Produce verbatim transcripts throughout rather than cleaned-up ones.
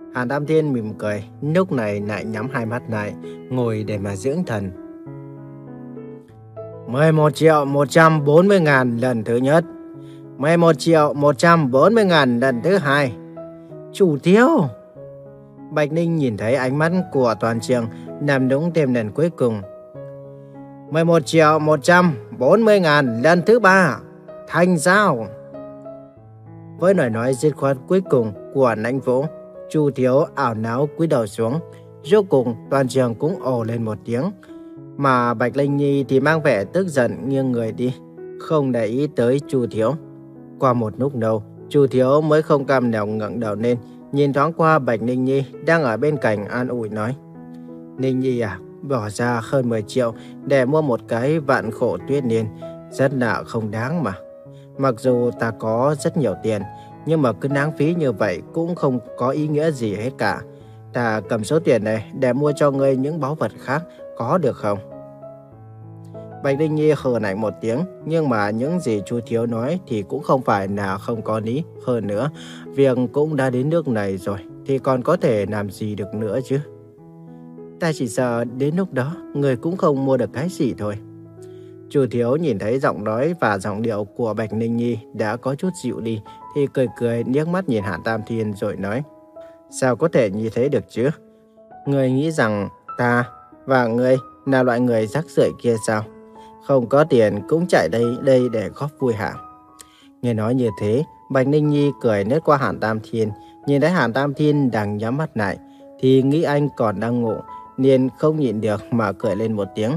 Hàn Tam Thiên mỉm cười, lúc này lại nhắm hai mắt lại, ngồi để mà dưỡng thần. mười một triệu một trăm bốn mươi ngàn lần thứ nhất. mười một triệu một trăm bốn mươi ngàn lần thứ hai. Chủ thiếu! Bạch Ninh nhìn thấy ánh mắt của toàn trường nằm đúng thêm lần cuối cùng. mười một triệu một trăm bốn mươi ngàn lần thứ ba. Thành giao! Với lời nói dứt khoát cuối cùng của Lãnh Vũ, Chu thiếu ảo não cúi đầu xuống. Rốt cùng toàn trường cũng ồ lên một tiếng. Mà Bạch Linh Nhi thì mang vẻ tức giận nghiêng người đi, không để ý tới Chu thiếu. Qua một lúc lâu, Chu thiếu mới không cam lòng ngẩng đầu lên, nhìn thoáng qua Bạch Ninh Nhi đang ở bên cạnh an ủi nói: Ninh Nhi à, bỏ ra hơn mười triệu để mua một cái vạn khổ tuyết niên, rất là không đáng mà. Mặc dù ta có rất nhiều tiền, nhưng mà cứ lãng phí như vậy cũng không có ý nghĩa gì hết cả. Ta cầm số tiền này để mua cho ngươi những báu vật khác, có được không? Bạch Ninh Nhi hừ lạnh một tiếng, nhưng mà những gì Chu thiếu nói thì cũng không phải là không có lý. Hơn nữa, việc cũng đã đến nước này rồi, thì còn có thể làm gì được nữa chứ? Ta chỉ sợ đến lúc đó, người cũng không mua được cái gì thôi. Chu thiếu nhìn thấy giọng nói và giọng điệu của Bạch Ninh Nhi đã có chút dịu đi, thì cười cười liếc mắt nhìn Hàn Tam Thiên rồi nói: Sao có thể như thế được chứ? Người nghĩ rằng ta và ngươi là loại người rác rưởi kia sao? Không có tiền cũng chạy đây đây để góp vui hả? Nghe nói như thế, Bạch Ninh Nhi cười lướt qua Hàn Tam Thiên, nhìn thấy Hàn Tam Thiên đang nhắm mắt lại, thì nghĩ anh còn đang ngủ, nên không nhịn được mà cười lên một tiếng.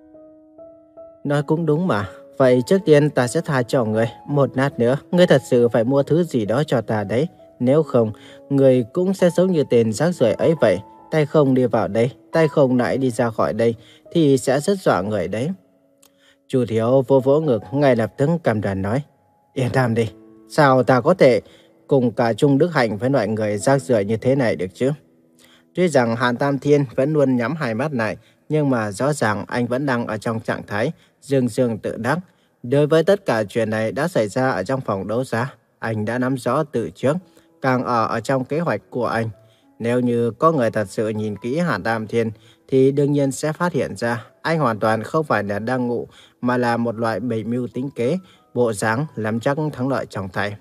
Nói cũng đúng mà, vậy trước tiên ta sẽ tha cho người. Một lát nữa, ngươi thật sự phải mua thứ gì đó cho ta đấy. Nếu không, người cũng sẽ giống như tên rác rưởi ấy vậy. Tay không đi vào đây, tay không lại đi ra khỏi đây, thì sẽ rất dọa người đấy. Chu thiếu vô vỗ ngực, ngay lập tức cầm đàn nói: Yên tâm đi, sao ta có thể cùng cả chung đức hạnh với loại người rác rưởi như thế này được chứ? Tuy rằng Hàn Tam Thiên vẫn luôn nhắm hai mắt lại, nhưng mà rõ ràng anh vẫn đang ở trong trạng thái dương dương tự đắc. Đối với tất cả chuyện này đã xảy ra ở trong phòng đấu giá, anh đã nắm rõ từ trước, càng ở ở trong kế hoạch của anh. Nếu như có người thật sự nhìn kỹ Hàn Tam Thiên, thì đương nhiên sẽ phát hiện ra anh hoàn toàn không phải là đang ngủ, mà là một loại bày mưu tính kế, bộ dáng nắm chắc thắng lợi trong tay.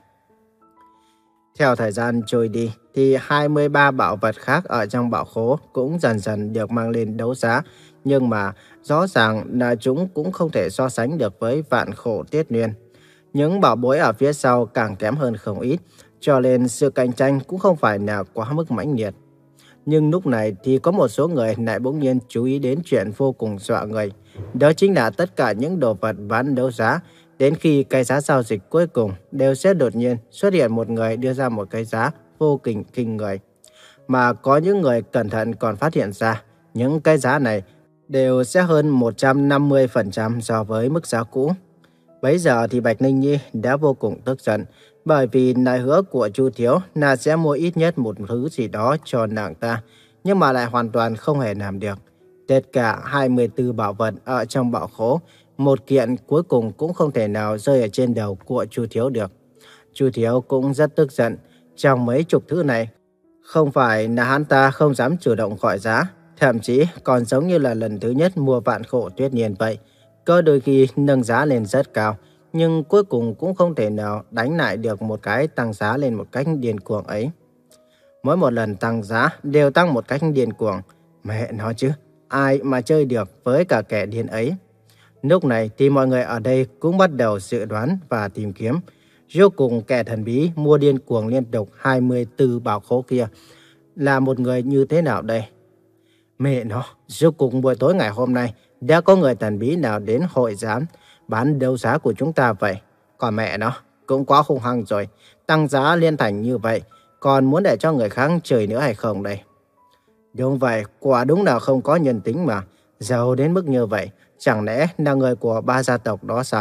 Theo thời gian trôi đi, thì hai mươi ba bảo vật khác ở trong bảo khố cũng dần dần được mang lên đấu giá. Nhưng mà rõ ràng là chúng cũng không thể so sánh được với vạn khổ tiết nguyên. Những bảo bối ở phía sau càng kém hơn không ít, cho nên sự cạnh tranh cũng không phải là quá mức mãnh liệt. Nhưng lúc này thì có một số người lại bỗng nhiên chú ý đến chuyện vô cùng dọa người. Đó chính là tất cả những đồ vật bán đấu giá, đến khi cái giá giao dịch cuối cùng đều sẽ đột nhiên xuất hiện một người đưa ra một cái giá vô cùng kinh người. Mà có những người cẩn thận còn phát hiện ra những cái giá này đều sẽ hơn một trăm năm mươi phần trăm so với mức giá cũ. Bấy giờ thì Bạch Ninh Nhi đã vô cùng tức giận, bởi vì lời hứa của Chu thiếu là sẽ mua ít nhất một thứ gì đó cho nàng ta, nhưng mà lại hoàn toàn không hề làm được. Tất cả hai mươi tư bảo vật ở trong bảo khố, một kiện cuối cùng cũng không thể nào rơi ở trên đầu của Chu thiếu được. Chu thiếu cũng rất tức giận. Trong mấy chục thứ này, không phải là hắn ta không dám chủ động gọi giá, thậm chí còn giống như là lần thứ nhất mua vạn khổ tuyết niên vậy. Có đôi khi nâng giá lên rất cao, nhưng cuối cùng cũng không thể nào đánh lại được một cái tăng giá lên một cách điên cuồng ấy. Mỗi một lần tăng giá đều tăng một cách điên cuồng. Mẹ nói chứ, ai mà chơi được với cả kẻ điên ấy? Lúc này thì mọi người ở đây cũng bắt đầu dự đoán và tìm kiếm. Rốt cùng kẻ thần bí mua điên cuồng liên tục hai mươi tư bảo khố kia là một người như thế nào đây? Mẹ nó, rốt cùng buổi tối ngày hôm nay đã có người thần bí nào đến hội giám bán đấu giá của chúng ta vậy? Còn mẹ nó, cũng quá hung hăng rồi. Tăng giá liên thành như vậy, còn muốn để cho người khác chơi nữa hay không đây? Đúng vậy, quả đúng là không có nhân tính mà. Giàu đến mức như vậy, chẳng lẽ là người của ba gia tộc đó sao?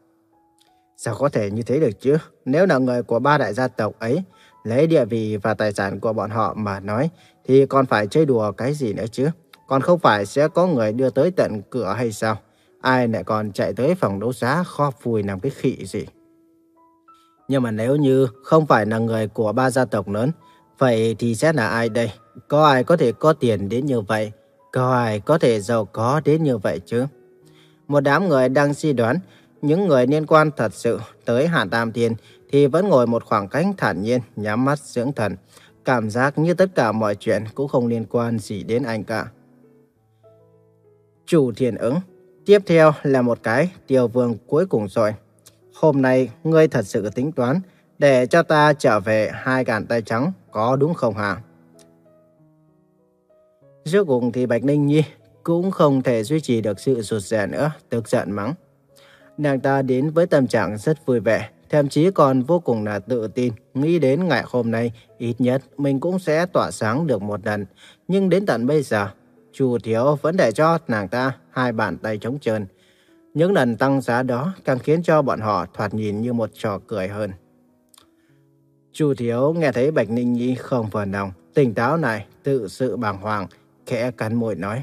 Sao có thể như thế được chứ? Nếu là người của ba đại gia tộc ấy, lấy địa vị và tài sản của bọn họ mà nói, thì còn phải chơi đùa cái gì nữa chứ? Còn không phải sẽ có người đưa tới tận cửa hay sao? Ai lại còn chạy tới phòng đấu giá kho phùi làm cái khỉ gì? Nhưng mà nếu như không phải là người của ba gia tộc lớn, Vậy thì sẽ là ai đây? Có ai có thể có tiền đến như vậy? Có ai có thể giàu có đến như vậy chứ? Một đám người đang suy đoán, những người liên quan thật sự tới Hàn Tam Thiên thì vẫn ngồi một khoảng cách thản nhiên, nhắm mắt dưỡng thần. Cảm giác như tất cả mọi chuyện cũng không liên quan gì đến anh cả. Chủ Thiên ứng, tiếp theo là một cái Tiêu Vương cuối cùng rồi. Hôm nay ngươi thật sự tính toán để cho ta trở về hai bàn tay trắng, có đúng không hả? Rốt cuộc thì Bạch Ninh Nhi cũng không thể duy trì được sự rụt rè nữa, tức giận mắng. Nàng ta đến với tâm trạng rất vui vẻ, thậm chí còn vô cùng là tự tin, nghĩ đến ngày hôm nay ít nhất mình cũng sẽ tỏa sáng được một lần. Nhưng đến tận bây giờ, Chu Thiếu vẫn để cho nàng ta hai bàn tay trống trơn. Những lần tăng giá đó càng khiến cho bọn họ thoạt nhìn như một trò cười hơn. Chu Thiếu nghe thấy Bạch Ninh Nhi không vừa lòng, tỉnh táo lại, tự sự bàng hoàng, khẽ cắn môi nói.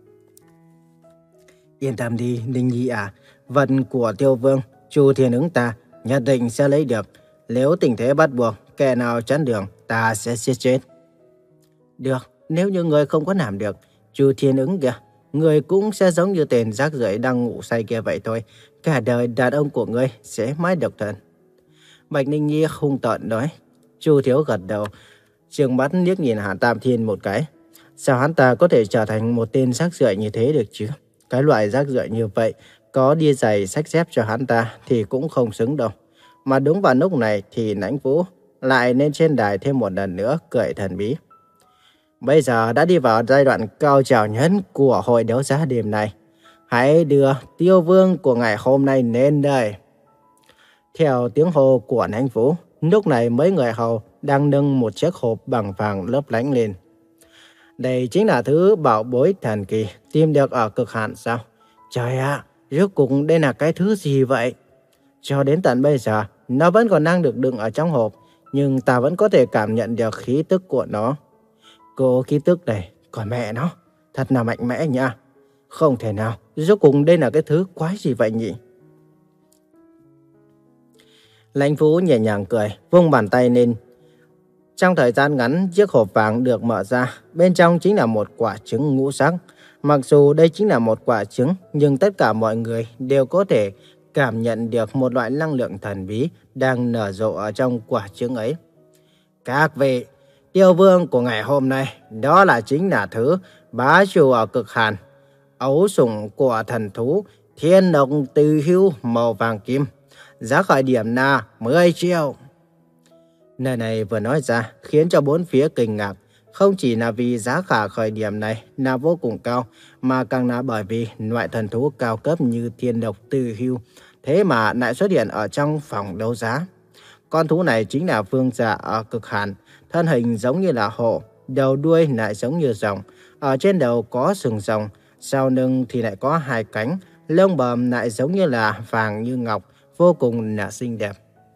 Yên tâm đi, Ninh Nhi à, vật của Tiêu Vương, Chu Thiên ứng ta nhất định sẽ lấy được. Nếu tình thế bắt buộc, kẻ nào chắn đường, ta sẽ giết chết. Được, nếu như người không có làm được, Chu Thiên ứng kìa, người cũng sẽ giống như tên rác rưởi đang ngủ say kia vậy thôi. Cả đời đàn ông của người sẽ mãi độc thân. Bạch Ninh Nhi hung tợn nói. Chu Thiếu gật đầu, trừng mắt liếc nhìn Hàn Tam Thiên một cái. Sao hắn ta có thể trở thành một tên rác rưởi như thế được chứ? Cái loại rác rưởi như vậy, có đi giày xách dép cho hắn ta thì cũng không xứng đâu. Mà đúng vào lúc này thì Lãnh Vũ lại lên trên đài thêm một lần nữa cười thần bí. Bây giờ đã đi vào giai đoạn cao trào nhất của hội đấu giá đêm này. Hãy đưa Tiêu Vương của ngày hôm nay lên đây. Theo tiếng hô của Lãnh Vũ, lúc này mấy người hầu đang nâng một chiếc hộp bằng vàng lấp lánh lên. Đây chính là thứ bảo bối thần kỳ tìm được ở cực hạn sao? Trời ạ, rốt cuộc đây là cái thứ gì vậy? Cho đến tận bây giờ, nó vẫn còn đang được đựng ở trong hộp, nhưng ta vẫn có thể cảm nhận được khí tức của nó. Cô khí tức này, còn mẹ nó, thật là mạnh mẽ nha. Không thể nào, rốt cuộc đây là cái thứ quái gì vậy nhỉ? Lãnh Vũ nhẹ nhàng cười, vung bàn tay lên. Trong thời gian ngắn, chiếc hộp vàng được mở ra, bên trong chính là một quả trứng ngũ sắc. Mặc dù đây chính là một quả trứng, nhưng tất cả mọi người đều có thể cảm nhận được một loại năng lượng thần bí đang nở rộ ở trong quả trứng ấy. Các vị, Tiêu Vương của ngày hôm nay, đó là chính là thứ bá chủ ở cực hàn, ấu sủng của thần thú Thiên Độc Từ Hưu màu vàng kim. Giá khởi điểm là mười triệu. Nơi này vừa nói ra khiến cho bốn phía kinh ngạc. Không chỉ là vì giá cả khởi điểm này là vô cùng cao, mà càng là bởi vì loại thần thú cao cấp như Thiên Độc Từ Hưu thế mà lại xuất hiện ở trong phòng đấu giá. Con thú này chính là vương giả ở cực hàn, thân hình giống như là hổ, đầu đuôi lại giống như rồng, ở trên đầu có sừng rồng, sau lưng thì lại có hai cánh, lông bờm lại giống như là vàng như ngọc, vô cùng là xinh đẹp.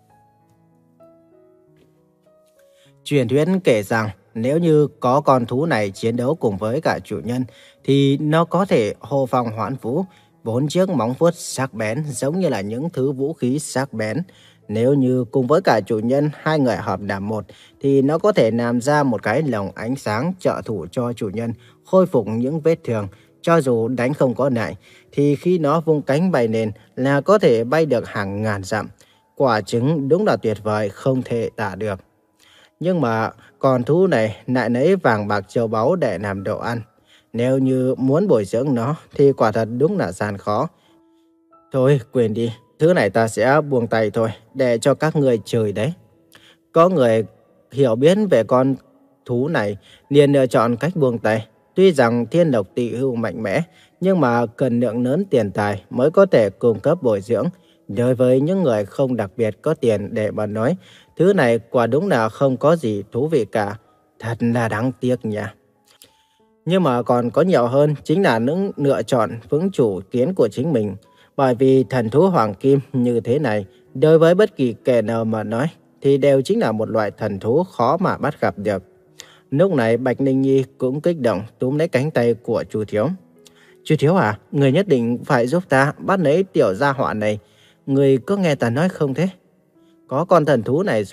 Truyền thuyết kể rằng nếu như có con thú này chiến đấu cùng với cả chủ nhân thì nó có thể hô phong hoán vũ, bốn chiếc móng vuốt sắc bén giống như là những thứ vũ khí sắc bén. Nếu như cùng với cả chủ nhân hai người hợp làm một thì nó có thể làm ra một cái lồng ánh sáng trợ thủ cho chủ nhân khôi phục những vết thương. Cho dù đánh không có lại thì khi nó vung cánh bay lên là có thể bay được hàng ngàn dặm. Quả trứng đúng là tuyệt vời không thể tả được. Nhưng mà con thú này lại lấy vàng bạc châu báu để làm đồ ăn. Nếu như muốn bồi dưỡng nó thì quả thật đúng là gian khó. Thôi quên đi, thứ này ta sẽ buông tay thôi, để cho các người chơi đấy. Có người hiểu biết về con thú này liền lựa chọn cách buông tay. Tuy rằng Thiên Độc Tỳ Hưu mạnh mẽ, nhưng mà cần lượng lớn tiền tài mới có thể cung cấp bồi dưỡng. Đối với những người không đặc biệt có tiền để mà nói, thứ này quả đúng là không có gì thú vị cả. Thật là đáng tiếc nha. Nhưng mà còn có nhiều hơn chính là những lựa chọn vững chủ kiến của chính mình. Bởi vì thần thú hoàng kim như thế này, đối với bất kỳ kẻ nào mà nói, thì đều chính là một loại thần thú khó mà bắt gặp được. Lúc này Bạch Ninh Nhi cũng kích động túm lấy cánh tay của Chu Thiếu. Chu Thiếu à, người nhất định phải giúp ta bắt lấy tiểu gia họa này. Người có nghe ta nói không thế? Có con thần thú này rồi,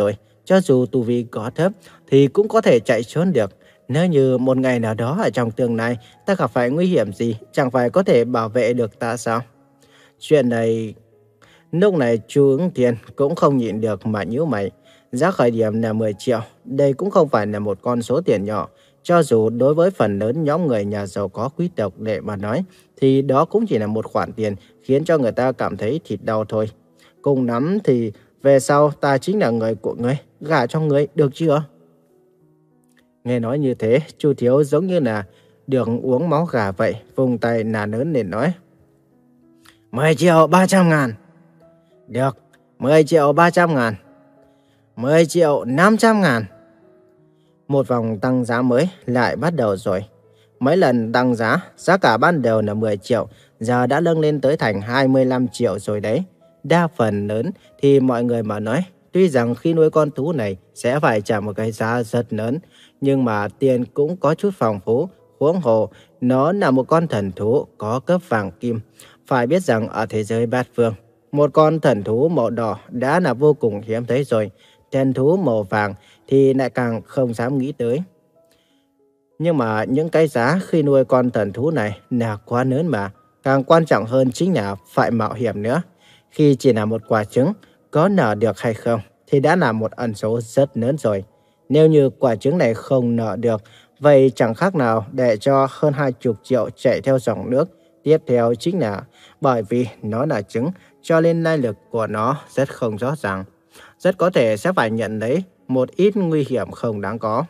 cho dù tu vi có thấp thì cũng có thể chạy trốn được. Nếu như một ngày nào đó ở trong tương lai ta gặp phải nguy hiểm gì, chẳng phải có thể bảo vệ được ta sao? Chuyện này... Lúc này Chu Ứng Thiên cũng không nhịn được mà nhíu mày. Giá khởi điểm là mười triệu, đây cũng không phải là một con số tiền nhỏ. Cho dù đối với phần lớn nhóm người nhà giàu có quý tộc để mà nói, thì đó cũng chỉ là một khoản tiền khiến cho người ta cảm thấy thịt đau thôi. Cùng lắm thì về sau ta chính là người của ngươi, gả cho ngươi được chưa? Nghe nói như thế, Chu Thiếu giống như là được uống máu gà vậy, vùng tay nà lớn lên nói. mười triệu ba trăm ngàn. Được, mười triệu ba trăm ngàn. mười triệu năm trăm ngàn. Một vòng tăng giá mới lại bắt đầu rồi. Mấy lần tăng giá, giá cả ban đầu là mười triệu, giờ đã nâng lên tới thành hai mươi lăm triệu rồi đấy. Đa phần lớn thì mọi người mà nói, tuy rằng khi nuôi con thú này sẽ phải trả một cái giá rất lớn, nhưng mà tiền cũng có chút phong phú. Huống hồ, nó là một con thần thú có cấp vàng kim. Phải biết rằng ở thế giới bát phương, một con thần thú màu đỏ đã là vô cùng hiếm thấy rồi. Thần thú màu vàng thì lại càng không dám nghĩ tới. Nhưng mà những cái giá khi nuôi con thần thú này là quá lớn mà. Càng quan trọng hơn chính là phải mạo hiểm nữa. Khi chỉ là một quả trứng, có nở được hay không thì đã là một ẩn số rất lớn rồi. Nếu như quả trứng này không nở được, vậy chẳng khác nào để cho hơn hai chục triệu chạy theo dòng nước. Tiếp theo chính là bởi vì nó là trứng, cho nên lai lịch của nó rất không rõ ràng. Rất có thể sẽ phải nhận lấy một ít nguy hiểm không đáng có.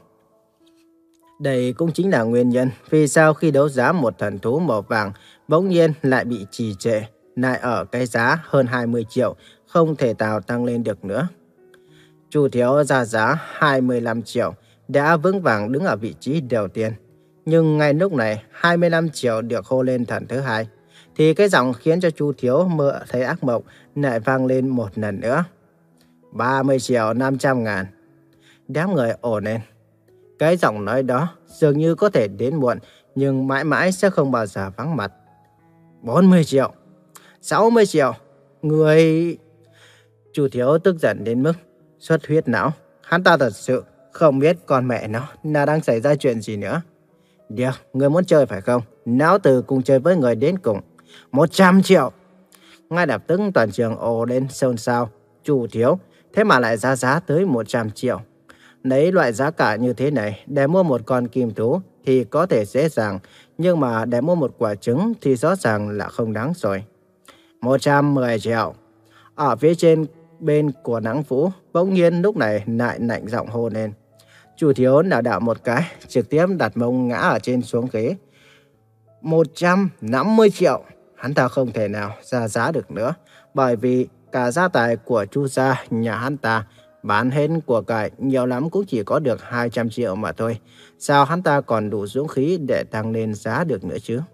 Đây cũng chính là nguyên nhân vì sao khi đấu giá một thần thú màu vàng bỗng nhiên lại bị trì trệ, lại ở cái giá hơn hai mươi triệu, không thể nào tăng lên được nữa. Chu Thiếu ra giá hai mươi lăm triệu, đã vững vàng đứng ở vị trí đầu tiên. Nhưng ngay lúc này, hai mươi lăm triệu được hô lên thần thứ hai, thì cái giọng khiến cho Chu Thiếu mơ thấy ác mộng lại vang lên một lần nữa. ba mươi triệu năm trăm ngàn. Đám người ồn lên. Cái giọng nói đó dường như có thể đến muộn, nhưng mãi mãi sẽ không bao giờ vắng mặt. bốn mươi triệu. sáu mươi triệu. Người... Chu Thiếu tức giận đến mức xuất huyết não. Hắn ta thật sự không biết con mẹ nó là đang xảy ra chuyện gì nữa. Được, người muốn chơi phải không? Não tử cùng chơi với người đến cùng. một trăm triệu. Ngay lập tức toàn trường ồ lên xôn xao. Chu Thiếu, thế mà lại giá giá tới một trăm triệu. Lấy loại giá cả như thế này để mua một con kim thú thì có thể dễ dàng, nhưng mà để mua một quả trứng thì rõ ràng là không đáng rồi. một trăm mười triệu. Ở phía trên bên của Nắng Vũ bỗng nhiên lúc này lại lạnh giọng hô lên. Chu Thiếu lảo đảo một cái, trực tiếp đặt mông ngã ở trên xuống ghế. một trăm năm mươi triệu. Hắn ta không thể nào ra giá được nữa, bởi vì cả gia tài của Chu gia nhà hắn ta bán hết của cải nhiều lắm cũng chỉ có được hai trăm triệu mà thôi. Sao hắn ta còn đủ dũng khí để tăng lên giá được nữa chứ?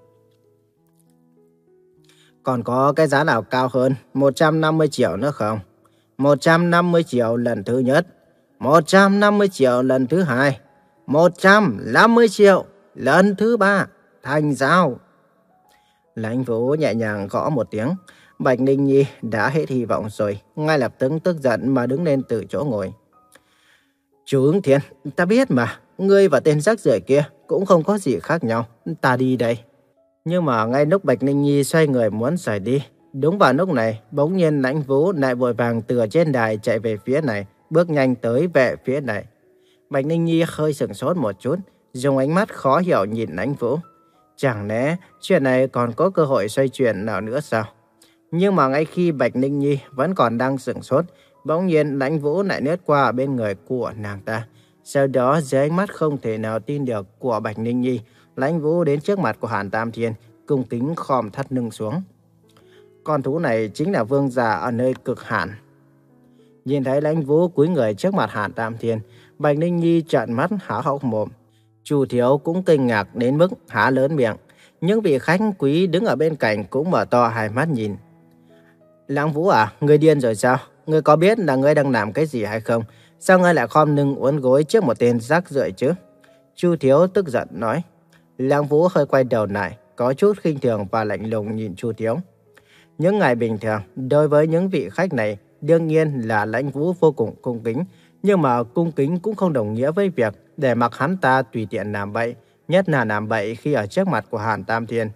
Còn có cái giá nào cao hơn một trăm năm mươi triệu nữa không? một trăm năm mươi triệu lần thứ nhất. một trăm năm mươi triệu lần thứ hai. một trăm năm mươi triệu lần thứ ba. Thành giao. Lãnh Vũ nhẹ nhàng gõ một tiếng. Bạch Ninh Nhi đã hết hy vọng rồi, ngay lập tức tức giận mà đứng lên từ chỗ ngồi. Chú Ứng Thiên, ta biết mà, ngươi và tên rác rưởi kia cũng không có gì khác nhau, ta đi đây. Nhưng mà ngay lúc Bạch Ninh Nhi xoay người muốn rời đi, đúng vào lúc này, bỗng nhiên Lãnh Vũ lại vội vàng từ trên đài chạy về phía này, bước nhanh tới về phía này. Bạch Ninh Nhi hơi sửng sốt một chút, dùng ánh mắt khó hiểu nhìn Lãnh Vũ. Chẳng lẽ chuyện này còn có cơ hội xoay chuyển nào nữa sao? Nhưng mà ngay khi Bạch Ninh Nhi vẫn còn đang sửng sốt, bỗng nhiên Lãnh Vũ lại lướt qua bên người của nàng ta. Sau đó dưới ánh mắt không thể nào tin được của Bạch Ninh Nhi, Lãnh Vũ đến trước mặt của Hàn Tam Thiên, cung kính khom thắt lưng xuống. Con thú này chính là vương giả ở nơi cực hạn. Nhìn thấy Lãnh Vũ cúi người trước mặt Hàn Tam Thiên, Bạch Ninh Nhi trợn mắt há hốc mồm. Chu Thiếu cũng kinh ngạc đến mức há lớn miệng. Những vị khách quý đứng ở bên cạnh cũng mở to hai mắt nhìn. Lãnh Vũ à, ngươi điên rồi sao? Ngươi có biết là ngươi đang làm cái gì hay không? Sao ngươi lại khom lưng uốn gối trước một tên rác rưởi chứ? Chu Thiếu tức giận nói. Lãnh Vũ hơi quay đầu lại, có chút khinh thường và lạnh lùng nhìn Chu Thiếu. Những ngày bình thường, đối với những vị khách này, đương nhiên là Lãnh Vũ vô cùng cung kính. Nhưng mà cung kính cũng không đồng nghĩa với việc để mặc hắn ta tùy tiện làm bậy, nhất là làm bậy khi ở trước mặt của Hàn Tam Thiên.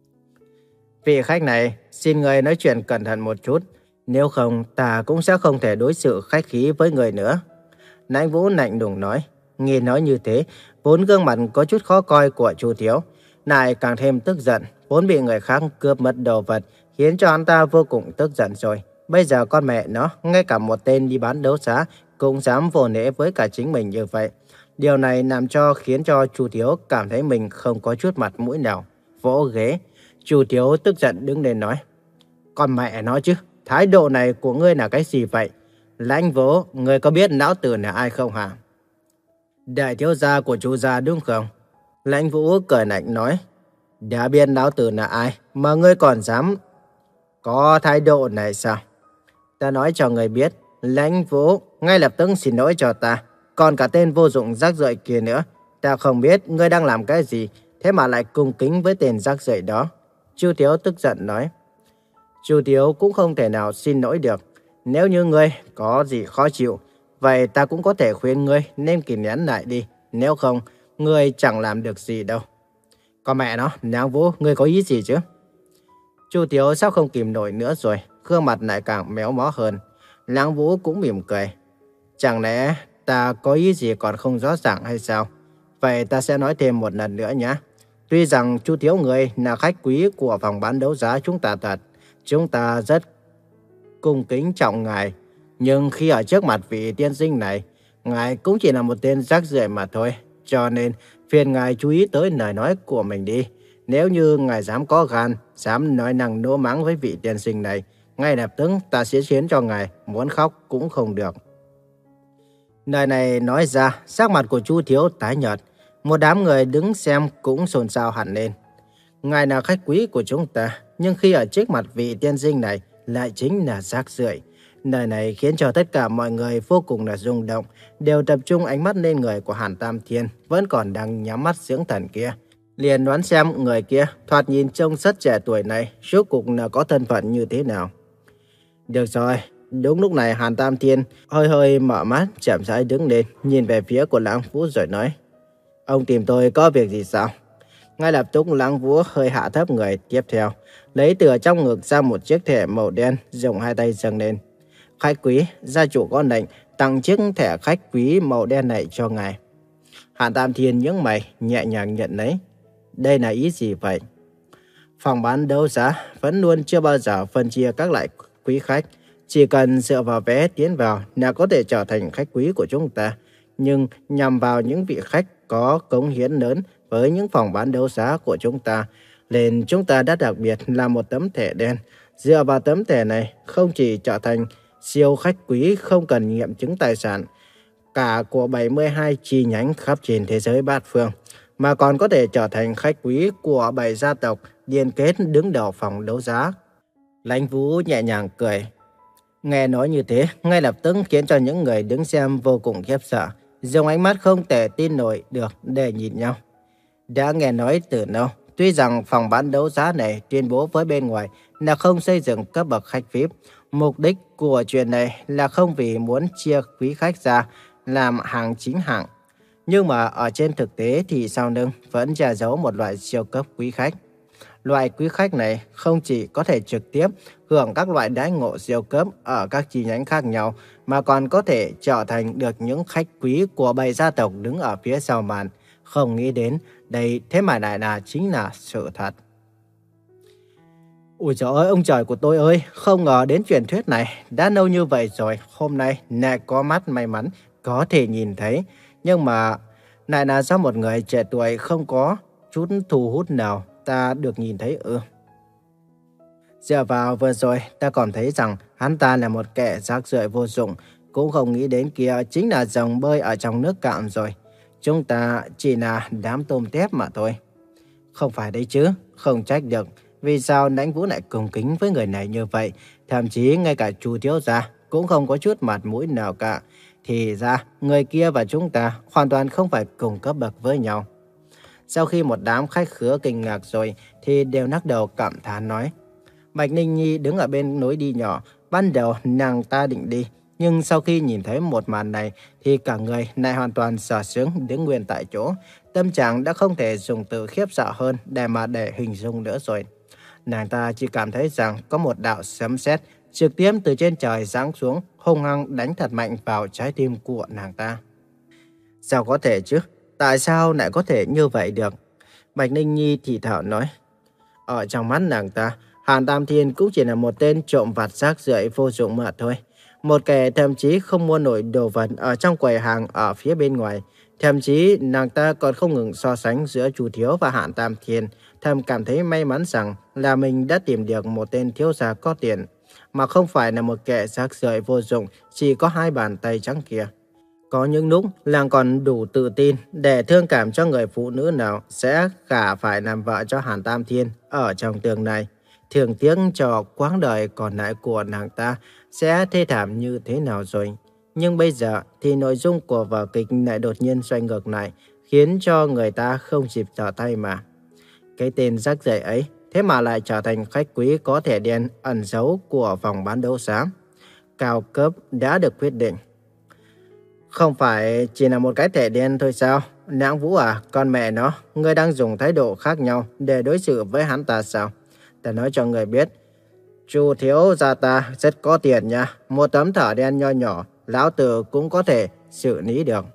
Vị khách này, xin người nói chuyện cẩn thận một chút, nếu không ta cũng sẽ không thể đối xử khách khí với người nữa. Lãnh Vũ lạnh lùng nói. Nghe nói như thế, vốn gương mặt có chút khó coi của Chu Thiếu lại càng thêm tức giận, vốn bị người khác cướp mất đồ vật, khiến cho hắn ta vô cùng tức giận rồi. Bây giờ con mẹ nó, ngay cả một tên đi bán đấu giá cũng dám vô lễ với cả chính mình như vậy. Điều này làm cho khiến cho Chu Thiếu cảm thấy mình không có chút mặt mũi nào. Vỗ ghế, Chu Thiếu tức giận đứng lên nói. Con mẹ nó chứ, thái độ này của ngươi là cái gì vậy? Lãnh Vũ, ngươi có biết lão tử là ai không hả? Đại thiếu gia của Chu gia đúng không? Lãnh Vũ cười lạnh nói. Đã biết lão tử là ai mà ngươi còn dám có thái độ này sao? Ta nói cho ngươi biết, Lãnh Vũ, ngay lập tức xin lỗi cho ta. Còn cả tên vô dụng rác rưởi kia nữa, ta không biết ngươi đang làm cái gì, thế mà lại cung kính với tên rác rưởi đó. Chu Thiếu tức giận nói. Chu Thiếu cũng không thể nào xin lỗi được. Nếu như ngươi có gì khó chịu, vậy ta cũng có thể khuyên ngươi nên kìm nén lại đi. Nếu không, ngươi chẳng làm được gì đâu. Còn mẹ nó, Lãnh Vũ, ngươi có ý gì chứ? Chu Thiếu sao không kìm nổi nữa rồi, gương mặt lại càng méo mó hơn. Lãnh Vũ cũng mỉm cười. Chẳng lẽ ta có ý gì còn không rõ ràng hay sao? Vậy ta sẽ nói thêm một lần nữa nhé. Tuy rằng Chu Thiếu người là khách quý của phòng bán đấu giá chúng ta thật, chúng ta rất cung kính trọng ngài, nhưng khi ở trước mặt vị tiên sinh này, ngài cũng chỉ là một tên rác rưởi mà thôi. Cho nên phiền ngài chú ý tới lời nói của mình đi. Nếu như ngài dám có gan, dám nói năng nô mắng với vị tiên sinh này, ngay lập tức ta sẽ khiến cho ngài muốn khóc cũng không được. Lời này nói ra, sắc mặt của Chu Thiếu tái nhợt. Một đám người đứng xem cũng xôn xao hẳn lên. Ngài là khách quý của chúng ta, nhưng khi ở trước mặt vị tiên sinh này lại chính là rác rưởi. Lời này khiến cho tất cả mọi người vô cùng là rung động, đều tập trung ánh mắt lên người của Hàn Tam Thiên vẫn còn đang nhắm mắt dưỡng thần kia. Liền đoán xem người kia thoạt nhìn trông rất trẻ tuổi này rốt cuộc là có thân phận như thế nào. Được rồi, đúng lúc này Hàn Tam Thiên hơi hơi mở mắt, chậm rãi đứng lên, nhìn về phía của Lãnh Vũ rồi nói. Ông tìm tôi có việc gì sao? Ngay lập tức Lãnh Vũ hơi hạ thấp người, tiếp theo lấy từ trong ngực ra một chiếc thẻ màu đen, dùng hai tay dâng lên. Khách quý, gia chủ có lệnh tặng chiếc thẻ khách quý màu đen này cho ngài. Hàn Tam Thiên nhướng mày, nhẹ nhàng nhận lấy. Đây là ý gì vậy? Phòng bán đấu giá vẫn luôn chưa bao giờ phân chia các loại quý khách. Chỉ cần dựa vào vé tiến vào là có thể trở thành khách quý của chúng ta. Nhưng nhằm vào những vị khách có cống hiến lớn với những phòng bán đấu giá của chúng ta, nên chúng ta đã đặc biệt làm một tấm thẻ đen. Dựa vào tấm thẻ này, không chỉ trở thành siêu khách quý không cần nghiệm chứng tài sản cả của bảy mươi hai chi nhánh khắp trên thế giới bát phương, mà còn có thể trở thành khách quý của bảy gia tộc liên kết đứng đầu phòng đấu giá. Lãnh Vũ nhẹ nhàng cười. Nghe nói như thế, ngay lập tức khiến cho những người đứng xem vô cùng khiếp sợ, dùng ánh mắt không thể tin nổi được để nhìn nhau. Đã nghe nói từ lâu, tuy rằng phòng bán đấu giá này tuyên bố với bên ngoài là không xây dựng cấp bậc khách vi ai pi, mục đích của chuyện này là không vì muốn chia quý khách ra làm hàng chính hãng. Nhưng mà ở trên thực tế thì sau lưng vẫn che giấu một loại siêu cấp quý khách. Loại quý khách này không chỉ có thể trực tiếp hưởng các loại đãi ngộ siêu cấp ở các chi nhánh khác nhau, mà còn có thể trở thành được những khách quý của bảy gia tộc đứng ở phía sau màn. Không nghĩ đến, đây thế mà lại là chính là sự thật. Ôi trời ơi, ông trời của tôi ơi, không ngờ đến truyền thuyết này đã lâu như vậy rồi, hôm nay lại có mắt may mắn có thể nhìn thấy. Nhưng mà lại là do một người trẻ tuổi không có chút thu hút nào ta được nhìn thấy ư. Dựa vào vừa rồi ta còn thấy rằng hắn ta là một kẻ rác rưởi vô dụng, cũng không nghĩ đến kia chính là dòng bơi ở trong nước cạn rồi. Chúng ta chỉ là đám tôm tép mà thôi. Không phải đấy chứ, không trách được. Vì sao Lãnh Vũ lại cung kính với người này như vậy? Thậm chí ngay cả Chu thiếu gia cũng không có chút mặt mũi nào cả. Thì ra, người kia và chúng ta hoàn toàn không phải cùng cấp bậc với nhau. Sau khi một đám khách khứa kinh ngạc rồi, thì đều lắc đầu cảm thán nói. Bạch Ninh Nhi đứng ở bên lối đi nhỏ, ban đầu nàng ta định đi, Nhưng sau khi nhìn thấy một màn này thì cả người lại hoàn toàn xả sướng đứng nguyên tại chỗ. Tâm trạng đã không thể dùng từ khiếp sợ hơn để mà để hình dung nữa rồi. Nàng ta chỉ cảm thấy rằng có một đạo sấm sét trực tiếp từ trên trời giáng xuống, hung hăng đánh thật mạnh vào trái tim của nàng ta. Sao có thể chứ? Tại sao lại có thể như vậy được? Bạch Ninh Nhi thì thào nói. Ở trong mắt nàng ta, Hàn Tam Thiên cũng chỉ là một tên trộm vặt rác rưởi vô dụng mà thôi. Một kẻ thậm chí không mua nổi đồ vật ở trong quầy hàng ở phía bên ngoài. Thậm chí nàng ta còn không ngừng so sánh giữa Chu Thiếu và Hàn Tam Thiên, thầm cảm thấy may mắn rằng là mình đã tìm được một tên thiếu gia có tiền, mà không phải là một kẻ rác rưởi vô dụng, chỉ có hai bàn tay trắng kia. Có những lúc nàng còn đủ tự tin để thương cảm cho người phụ nữ nào sẽ gả phải làm vợ cho Hàn Tam Thiên ở trong tương lai. Thường tiếc cho quãng đời còn lại của nàng ta sẽ thê thảm như thế nào rồi. Nhưng bây giờ thì nội dung của vở kịch lại đột nhiên xoay ngược lại, khiến cho người ta không kịp trở tay mà. Cái tên rác rưởi ấy thế mà lại trở thành khách quý có thẻ đen ẩn giấu của phòng bán đấu giá. Cao cấp đã được quyết định. Không phải chỉ là một cái thẻ đen thôi sao? Lãng Vũ à, con mẹ nó, ngươi đang dùng thái độ khác nhau để đối xử với hắn ta sao? Ta nói cho người biết, Chu thiếu gia ta rất có tiền nha. Một tấm thẻ đen nho nhỏ, lão tử cũng có thể xử lý được.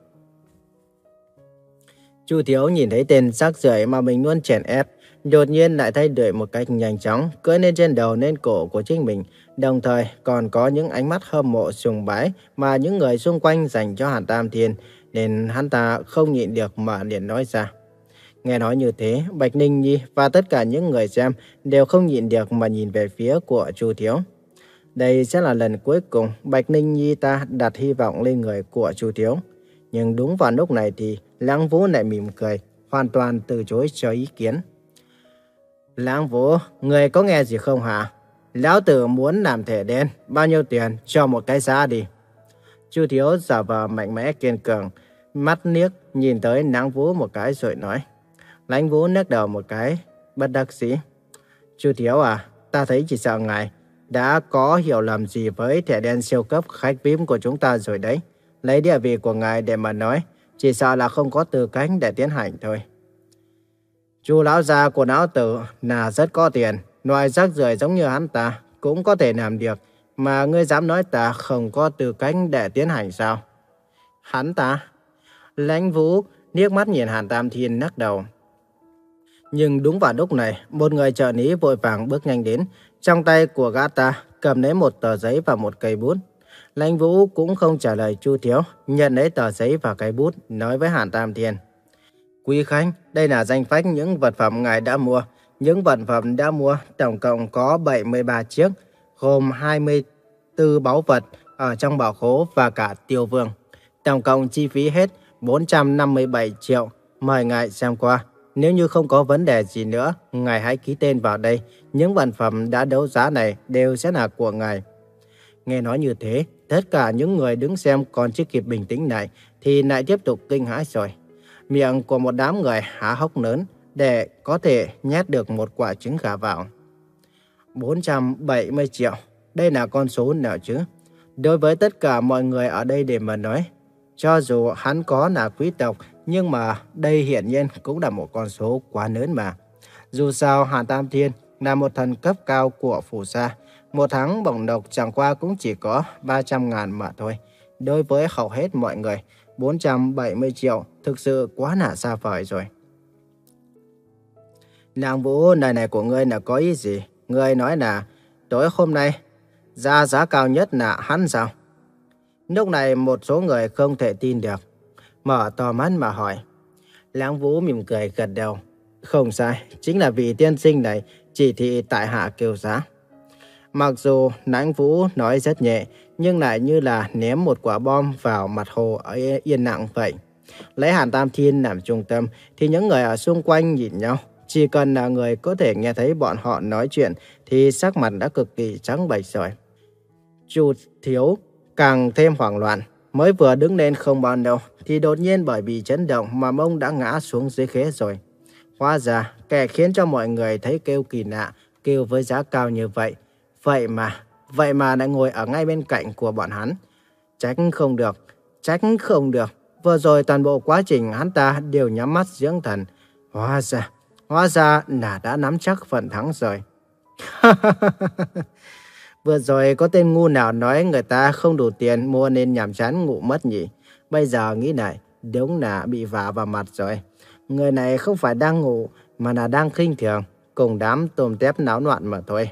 Chu thiếu nhìn thấy tên rác rưởi mà mình luôn chèn ép, đột nhiên lại thay đổi một cách nhanh chóng, cưỡi lên trên đầu lên cổ của chính mình, đồng thời còn có những ánh mắt hâm mộ sùng bái mà những người xung quanh dành cho Hàn Tam Thiên, nên hắn ta không nhịn được mà liền nói ra. Nghe nói như thế, Bạch Ninh Nhi và tất cả những người xem đều không nhịn được mà nhìn về phía của Chu thiếu. Đây sẽ là lần cuối cùng Bạch Ninh Nhi ta đặt hy vọng lên người của Chu thiếu. Nhưng đúng vào lúc này thì Lãng Vũ lại mỉm cười, hoàn toàn từ chối cho ý kiến. Lãng Vũ, người có nghe gì không hả? Lão tử muốn làm thẻ đen, bao nhiêu tiền cho một cái giá đi. Chu thiếu giả vờ mạnh mẽ kiên cường, mắt liếc nhìn tới Lãng Vũ một cái rồi nói. Lãng Vũ nức đầu một cái, bất đắc dĩ. Chu thiếu à, ta thấy chỉ sợ ngài đã có hiểu lầm gì với thẻ đen siêu cấp khách vi ai pi của chúng ta rồi đấy. Lấy địa vị của ngài để mà nói, chỉ sợ là không có tư cách để tiến hành thôi. Chu lão gia của lão tử là rất có tiền, loại rác rưởi giống như hắn ta cũng có thể làm được, mà ngươi dám nói ta không có tư cách để tiến hành sao? Hắn ta? Lãnh Vũ liếc mắt nhìn Hàn Tam Thiên lắc đầu. Nhưng đúng vào lúc này, một người trợ lý vội vàng bước nhanh đến, trong tay của gã ta cầm lấy một tờ giấy và một cây bút. Lãnh Vũ cũng không trả lời Chu thiếu, nhận lấy tờ giấy và cây bút, nói với Hàn Tam Thiên. Quý khách, đây là danh sách những vật phẩm ngài đã mua. Những vật phẩm đã mua tổng cộng có bảy mươi ba chiếc, gồm hai mươi tư báu vật ở trong bảo khố và cả tiêu vương. Tổng cộng chi phí hết bốn trăm năm mươi bảy triệu. Mời ngài xem qua. Nếu như không có vấn đề gì nữa, ngài hãy ký tên vào đây. Những vật phẩm đã đấu giá này đều sẽ là của ngài. Nghe nói như thế, tất cả những người đứng xem còn chưa kịp bình tĩnh lại thì lại tiếp tục kinh hãi rồi. Miệng của một đám người há hốc lớn để có thể nhét được một quả trứng gà vào. bốn trăm bảy mươi triệu, đây là con số nào chứ? Đối với tất cả mọi người ở đây để mà nói, cho dù hắn có là quý tộc, nhưng mà đây hiển nhiên cũng là một con số quá lớn mà. Dù sao Hàn Tam Thiên là một thần cấp cao của Phù Sa, một tháng bổng lộc chẳng qua cũng chỉ có ba trăm ngàn mà thôi. Đối với hầu hết mọi người, bốn trăm bảy mươi triệu thực sự quá là xa vời rồi. Lãng Vũ, lời này của ngươi là có ý gì? Ngươi nói là tối hôm nay ra giá cao nhất là hắn sao? Lúc này một số người không thể tin được, mở to mắt mà hỏi. Lãng Vũ mỉm cười gật đầu. Không sai, chính là vị tiên sinh này chỉ thị tại hạ kêu giá. Mặc dù Lãng Vũ nói rất nhẹ, nhưng lại như là ném một quả bom vào mặt hồ ở yên lặng vậy. Lấy Hàn Tam Thiên làm trung tâm, thì những người ở xung quanh nhìn nhau. Chỉ cần là người có thể nghe thấy bọn họ nói chuyện, thì sắc mặt đã cực kỳ trắng bệch rồi. Chu thiếu càng thêm hoảng loạn. Mới vừa đứng lên không bao lâu, thì đột nhiên bởi bị chấn động mà mông đã ngã xuống dưới ghế rồi. Hóa ra, kẻ khiến cho mọi người thấy kêu kỳ lạ, kêu với giá cao như vậy. Vậy mà, vậy mà lại ngồi ở ngay bên cạnh của bọn hắn. Trách không được, trách không được. Vừa rồi toàn bộ quá trình hắn ta đều nhắm mắt dưỡng thần. Hóa ra, hóa ra là đã nắm chắc phần thắng rồi. Vừa rồi có tên ngu nào nói người ta không đủ tiền mua nên nhàm chán ngủ mất nhỉ? Bây giờ nghĩ lại, đúng là bị vả vào mặt rồi. Người này không phải đang ngủ mà là đang khinh thường, cùng đám tôm tép náo loạn mà thôi.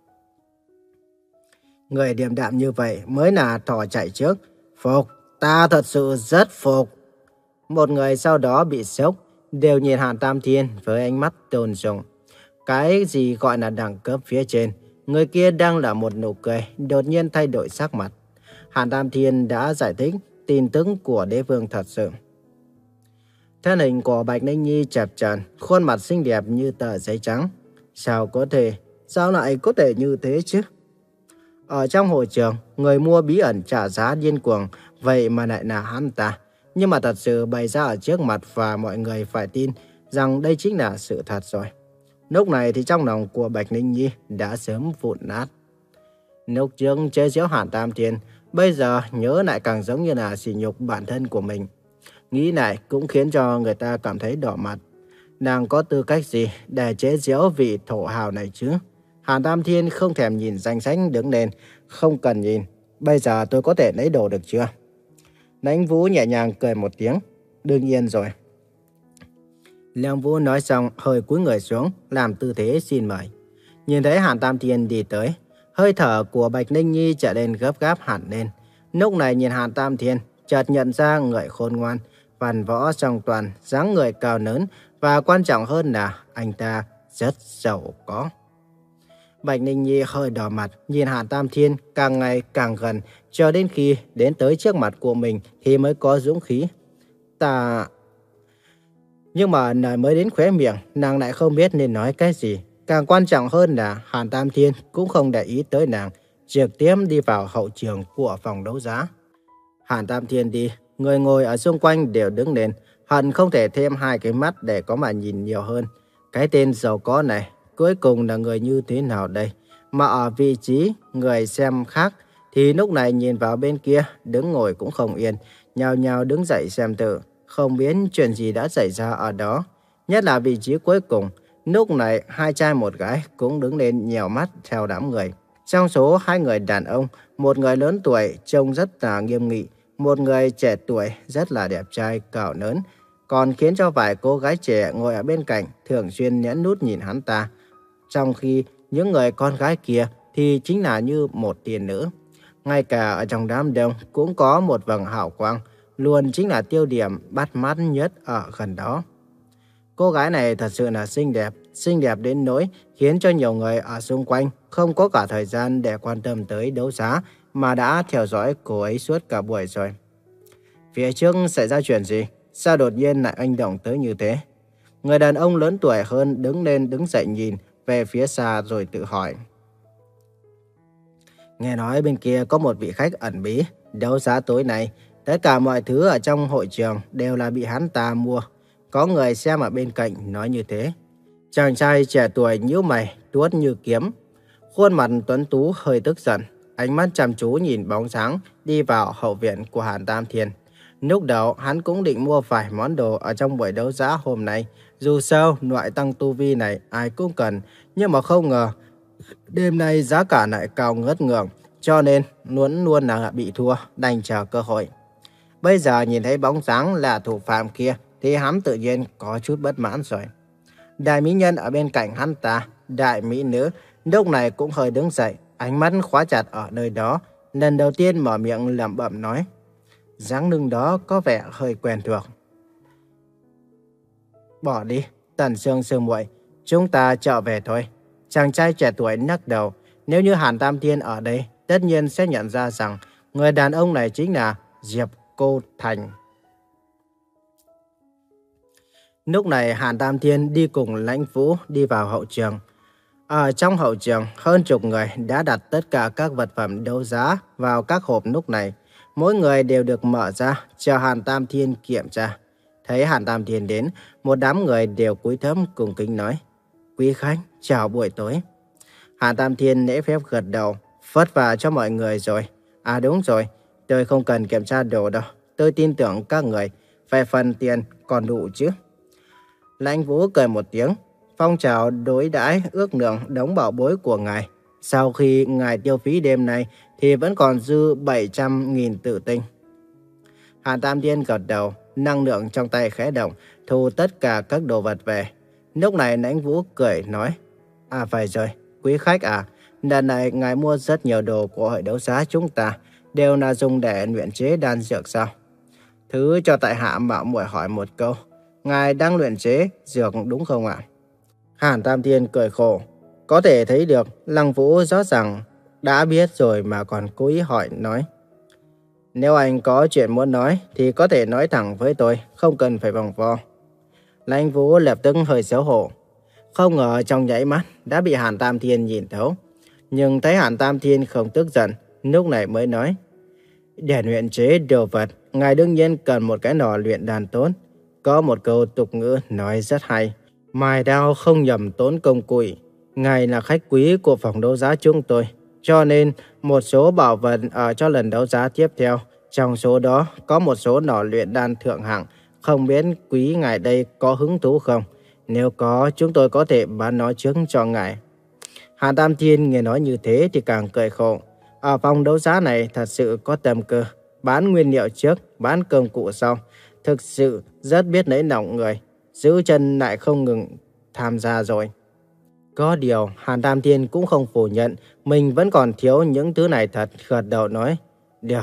Người điềm đạm như vậy mới là thỏ chạy trước. Phục, ta thật sự rất phục. Một người sau đó bị sốc, đều nhìn Hàn Tam Thiên với ánh mắt tôn sùng. Cái gì gọi là đẳng cấp phía trên, người kia đang là một nụ cười, đột nhiên thay đổi sắc mặt. Hàn Tam Thiên đã giải thích tin tức của đế vương thật sự. Thân hình của Bạch Ninh Nhi chập chờn, khuôn mặt xinh đẹp như tờ giấy trắng. Sao có thể, sao lại có thể như thế chứ? Ở trong hội trường, người mua bí ẩn trả giá điên cuồng, vậy mà lại là hắn ta. Nhưng mà thật sự bày ra ở trước mặt và mọi người phải tin rằng đây chính là sự thật rồi. Lúc này thì trong lòng của Bạch Ninh Nhi đã sớm vụn nát. Lúc trước chế giễu Hàn Tam Thiên, bây giờ nhớ lại càng giống như là sỉ nhục bản thân của mình. Nghĩ lại cũng khiến cho người ta cảm thấy đỏ mặt. Nàng có tư cách gì để chế giễu vị thổ hào này chứ? Hàn Tam Thiên không thèm nhìn danh sách đứng lên. Không cần nhìn. Bây giờ tôi có thể lấy đồ được chưa? Lãnh Vũ nhẹ nhàng cười một tiếng. Đương nhiên rồi. Lãnh Vũ nói xong hơi cúi người xuống, làm tư thế xin mời. Nhìn thấy Hàn Tam Thiên đi tới, hơi thở của Bạch Ninh Nhi trở nên gấp gáp hẳn lên. Lúc này nhìn Hàn Tam Thiên, chợt nhận ra người khôn ngoan, văn võ song toàn, dáng người cao lớn và quan trọng hơn là anh ta rất giàu có. Bạch Ninh Nhi hơi đỏ mặt, nhìn Hàn Tam Thiên càng ngày càng gần, cho đến khi đến tới trước mặt của mình thì mới có dũng khí. Ta... Nhưng mà lời mới đến khóe miệng, nàng lại không biết nên nói cái gì. Càng quan trọng hơn là Hàn Tam Thiên cũng không để ý tới nàng, trực tiếp đi vào hậu trường của phòng đấu giá. Hàn Tam Thiên đi, người ngồi ở xung quanh đều đứng lên, hận không thể thêm hai cái mắt để có mà nhìn nhiều hơn. Cái tên giàu có này, cuối cùng là người như thế nào đây? Mà ở vị trí người xem khác, thì lúc này nhìn vào bên kia, đứng ngồi cũng không yên, nhào nhào đứng dậy xem thử, không biết chuyện gì đã xảy ra ở đó. Nhất là vị trí cuối cùng, lúc này hai trai một gái cũng đứng lên nhiều mắt theo đám người. Trong số hai người đàn ông, một người lớn tuổi trông rất là nghiêm nghị, một người trẻ tuổi rất là đẹp trai cao lớn, còn khiến cho vài cô gái trẻ ngồi ở bên cạnh thường xuyên nhẫn nút nhìn hắn ta. Trong khi những người con gái kia thì chính là như một tiên nữ. Ngay cả ở trong đám đông cũng có một vầng hào quang, luôn chính là tiêu điểm bắt mắt nhất ở gần đó. Cô gái này thật sự là xinh đẹp, xinh đẹp đến nỗi khiến cho nhiều người ở xung quanh không có cả thời gian để quan tâm tới đấu giá mà đã theo dõi cô ấy suốt cả buổi rồi. Phía trước xảy ra chuyện gì? Sao đột nhiên lại anh động tới như thế? Người đàn ông lớn tuổi hơn đứng lên đứng dậy nhìn về phía xa rồi tự hỏi. Nghe nói bên kia có một vị khách ẩn bí, đấu giá tối nay, tất cả mọi thứ ở trong hội trường đều là bị hắn ta mua. Có người xem ở bên cạnh nói như thế. Chàng trai trẻ tuổi nhíu mày, tuốt như kiếm. Khuôn mặt tuấn tú hơi tức giận, ánh mắt chăm chú nhìn bóng sáng đi vào hậu viện của Hàn Tam Thiên. Lúc đầu hắn cũng định mua vài món đồ ở trong buổi đấu giá hôm nay. Dù sao, loại tăng tu vi này ai cũng cần. Nhưng mà không ngờ, đêm nay giá cả lại cao ngất ngưỡng. Cho nên, luôn luôn là bị thua, đành chờ cơ hội. Bây giờ nhìn thấy bóng dáng là thủ phạm kia, thì hắn tự nhiên có chút bất mãn rồi. Đại mỹ nhân ở bên cạnh hắn ta, đại mỹ nữ, lúc này cũng hơi đứng dậy, ánh mắt khóa chặt ở nơi đó. Lần đầu tiên mở miệng lẩm bẩm nói. Dáng lưng đó có vẻ hơi quen thuộc. Bỏ đi, Tần Sương Sương muội, chúng ta trở về thôi. Chàng trai trẻ tuổi lắc đầu. Nếu như Hàn Tam Thiên ở đây, tất nhiên sẽ nhận ra rằng người đàn ông này chính là Diệp Cô Thành. Lúc này Hàn Tam Thiên đi cùng Lãnh Vũ đi vào hậu trường. Ở trong hậu trường, hơn chục người đã đặt tất cả các vật phẩm đấu giá vào các hộp lúc này. Mỗi người đều được mở ra, chờ Hàn Tam Thiên kiểm tra. Thấy Hàn Tam Thiên đến, một đám người đều cúi thấp cùng kính nói. Quý khách, chào buổi tối. Hàn Tam Thiên lễ phép gật đầu, phất vào cho mọi người rồi. À đúng rồi, tôi không cần kiểm tra đồ đâu. Tôi tin tưởng các người, về phần tiền còn đủ chứ. Lãnh Vũ cười một tiếng. Phong trào đối đãi ước lượng đống bảo bối của ngài. Sau khi ngài tiêu phí đêm nay thì vẫn còn dư bảy trăm nghìn tử tinh. Hàn Tam Thiên gật đầu, năng lượng trong tay khẽ động, thu tất cả các đồ vật về. Lúc này Lãnh Vũ cười nói, à phải rồi, quý khách à, lần này ngài mua rất nhiều đồ của hội đấu giá chúng ta, đều là dùng để luyện chế đan dược sao? Thứ cho tại hạ mạo muội hỏi một câu, ngài đang luyện chế dược đúng không ạ? Hàn Tam Thiên cười khổ, có thể thấy được Lăng Vũ rõ ràng đã biết rồi mà còn cố ý hỏi nói. Nếu anh có chuyện muốn nói thì có thể nói thẳng với tôi, không cần phải vòng vo. Lãnh Vũ lập tức hơi xấu hổ. Không ngờ trong nháy mắt đã bị Hàn Tam Thiên nhìn thấu. Nhưng thấy Hàn Tam Thiên không tức giận, lúc này mới nói. Để luyện chế đồ vật, ngài đương nhiên cần một cái nỏ luyện đan tốt. Có một câu tục ngữ nói rất hay. Mài đao không nhầm tốn công củi. Ngài là khách quý của phòng đấu giá chúng tôi. Cho nên một số bảo vật ở cho lần đấu giá tiếp theo. Trong số đó có một số nỏ luyện đan thượng hạng. Không biết quý ngài đây có hứng thú không? Nếu có, chúng tôi có thể bán nó trước cho ngài. Hàn Tam Thiên nghe nói như thế thì càng cười khổ. Ở phòng đấu giá này thật sự có tâm cơ. Bán nguyên liệu trước, bán công cụ sau. Thực sự rất biết lấy lòng người. Giữ chân lại không ngừng tham gia rồi. Có điều, Hàn Tam Thiên cũng không phủ nhận. Mình vẫn còn thiếu những thứ này thật, gật đầu nói. Được.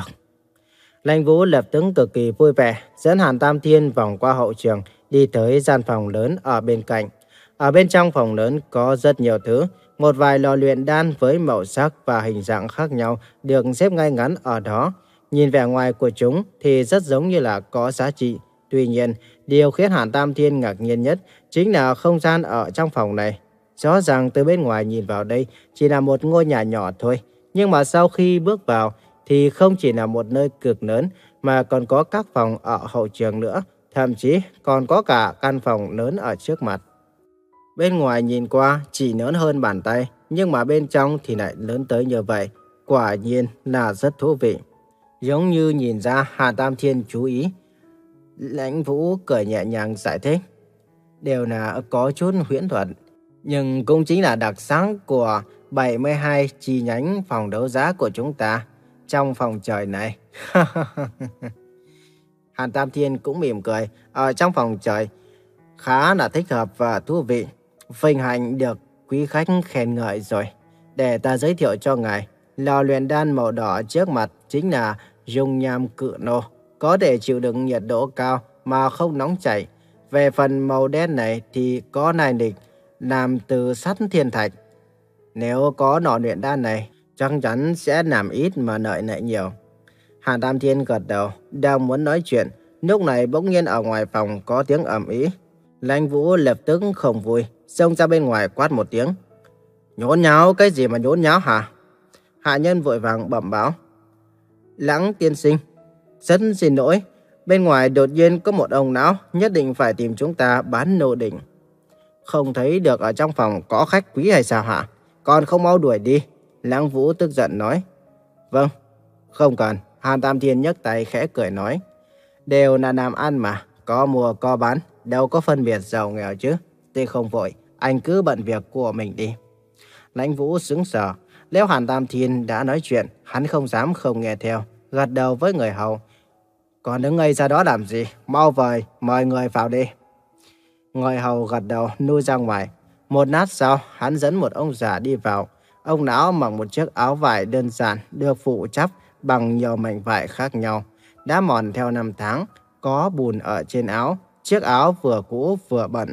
Lãnh Vũ lập tức cực kỳ vui vẻ, dẫn Hàn Tam Thiên vòng qua hậu trường, đi tới gian phòng lớn ở bên cạnh. Ở bên trong phòng lớn có rất nhiều thứ. Một vài lò luyện đan với màu sắc và hình dạng khác nhau được xếp ngay ngắn ở đó. Nhìn vẻ ngoài của chúng thì rất giống như là có giá trị. Tuy nhiên, điều khiến Hàn Tam Thiên ngạc nhiên nhất chính là không gian ở trong phòng này. Rõ ràng từ bên ngoài nhìn vào đây chỉ là một ngôi nhà nhỏ thôi. Nhưng mà sau khi bước vào thì không chỉ là một nơi cực lớn mà còn có các phòng ở hậu trường nữa. Thậm chí còn có cả căn phòng lớn ở trước mặt. Bên ngoài nhìn qua chỉ lớn hơn bàn tay, nhưng mà bên trong thì lại lớn tới như vậy. Quả nhiên là rất thú vị. Giống như nhìn ra Hàn Tam Thiên chú ý. Lãnh Vũ cười nhẹ nhàng giải thích. Đều là có chút huyễn thuật, nhưng cũng chính là đặc sắc của bảy mươi hai chi nhánh phòng đấu giá của chúng ta trong phòng trời này. Hàn Tam Thiên cũng mỉm cười. Ở trong phòng trời khá là thích hợp và thú vị. Vinh hạnh được quý khách khen ngợi rồi. Để ta giới thiệu cho ngài, lò luyện đan màu đỏ trước mặt chính là dung nham cự nô, có thể chịu đựng nhiệt độ cao mà không nóng chảy. Về phần màu đen này thì có lai lịch làm từ sắt thiên thạch. Nếu có lò luyện đan này, chắc chắn sẽ làm ít mà lợi nhuận nhiều. Hàn Tam Thiên gật đầu, đang muốn nói chuyện, lúc này bỗng nhiên ở ngoài phòng có tiếng ầm ĩ. Lãnh Vũ lập tức không vui, xông ra bên ngoài quát một tiếng. Nhốn nháo, cái gì mà nhốn nháo hả? Hạ nhân vội vàng bẩm báo. Lãng tiên sinh, rất xin lỗi, bên ngoài đột nhiên có một ông lão nhất định phải tìm chúng ta bán nô đỉnh. Không thấy được ở trong phòng có khách quý hay sao hả? Còn không mau đuổi đi. Lãng Vũ tức giận nói. Vâng, không cần. Hàn Tam Thiên nhấc tay khẽ cười nói. Đều là làm ăn mà, có mua có bán, đâu có phân biệt giàu nghèo chứ. Tôi không vội, anh cứ bận việc của mình đi. Lãnh Vũ sững sờ. Nếu Hàn Tam Thiên đã nói chuyện, hắn không dám không nghe theo, gật đầu với người hầu. Còn đứng ngây ra đó làm gì? Mau vời, mời người vào đi. Người hầu gật đầu nuôi ra ngoài. Một lát sau, hắn dẫn một ông già đi vào. Ông lão mặc một chiếc áo vải đơn giản được phủ chắp bằng nhiều mảnh vải khác nhau, đã mòn theo năm tháng, có bùn ở trên áo. Chiếc áo vừa cũ vừa bẩn.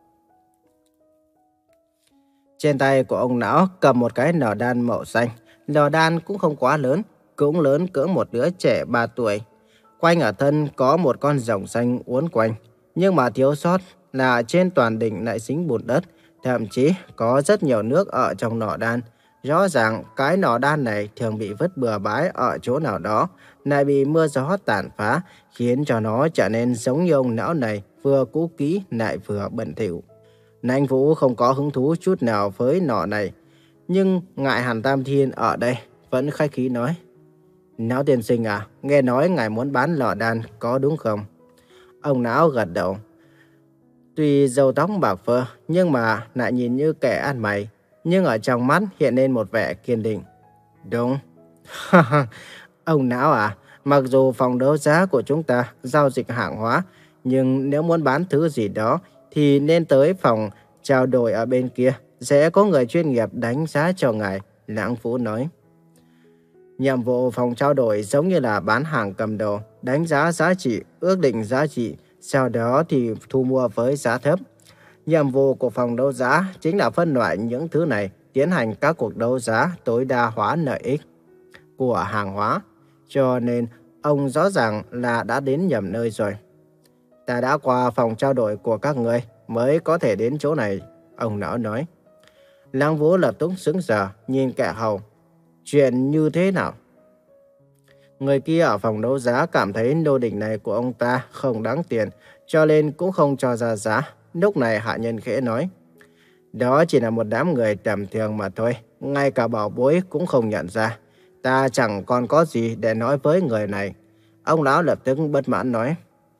Trên tay của ông lão cầm một cái lò đan màu xanh. Lò đan cũng không quá lớn, cũng lớn cỡ một đứa trẻ ba tuổi. Quanh ở thân có một con rồng xanh uốn quanh, nhưng mà thiếu sót là trên toàn đỉnh lại dính bùn đất, thậm chí có rất nhiều nước ở trong lò đan. Rõ ràng cái lò đan này thường bị vứt bừa bãi ở chỗ nào đó, lại bị mưa gió tàn phá, khiến cho nó trở nên giống như ông lão này, vừa cũ kỹ lại vừa bẩn thỉu. Lãnh Vũ không có hứng thú chút nào với lò này, nhưng ngại Hàn Tam Thiên ở đây, vẫn khách khí nói. Não tiên sinh à, nghe nói ngài muốn bán lò đan có đúng không? Ông Não gật đầu. Tuy râu tóc bạc phơ nhưng mà lại nhìn như kẻ ăn mày, nhưng ở trong mắt hiện lên một vẻ kiên định. Đúng. Ông Não à, mặc dù phòng đấu giá của chúng ta giao dịch hàng hóa, nhưng nếu muốn bán thứ gì đó thì nên tới phòng trao đổi ở bên kia, sẽ có người chuyên nghiệp đánh giá cho ngài, Lãng Vũ nói. Nhiệm vụ phòng trao đổi giống như là bán hàng cầm đồ, đánh giá giá trị, ước định giá trị, sau đó thì thu mua với giá thấp. Nhiệm vụ của phòng đấu giá chính là phân loại những thứ này, tiến hành các cuộc đấu giá tối đa hóa lợi ích của hàng hóa. Cho nên, ông rõ ràng là đã đến nhầm nơi rồi. Ta đã qua phòng trao đổi của các người mới có thể đến chỗ này, ông Não nói. Lăng Vũ lập tức sững sờ, nhìn kẻ hầu. Chuyện như thế nào? Người kia ở phòng đấu giá cảm thấy lô đỉnh này của ông ta không đáng tiền, cho nên cũng không cho ra giá. Lúc này hạ nhân khẽ nói. Đó chỉ là một đám người tầm thường mà thôi, ngay cả bảo bối cũng không nhận ra. Ta chẳng còn có gì để nói với người này. Ông lão lập tức bất mãn nói.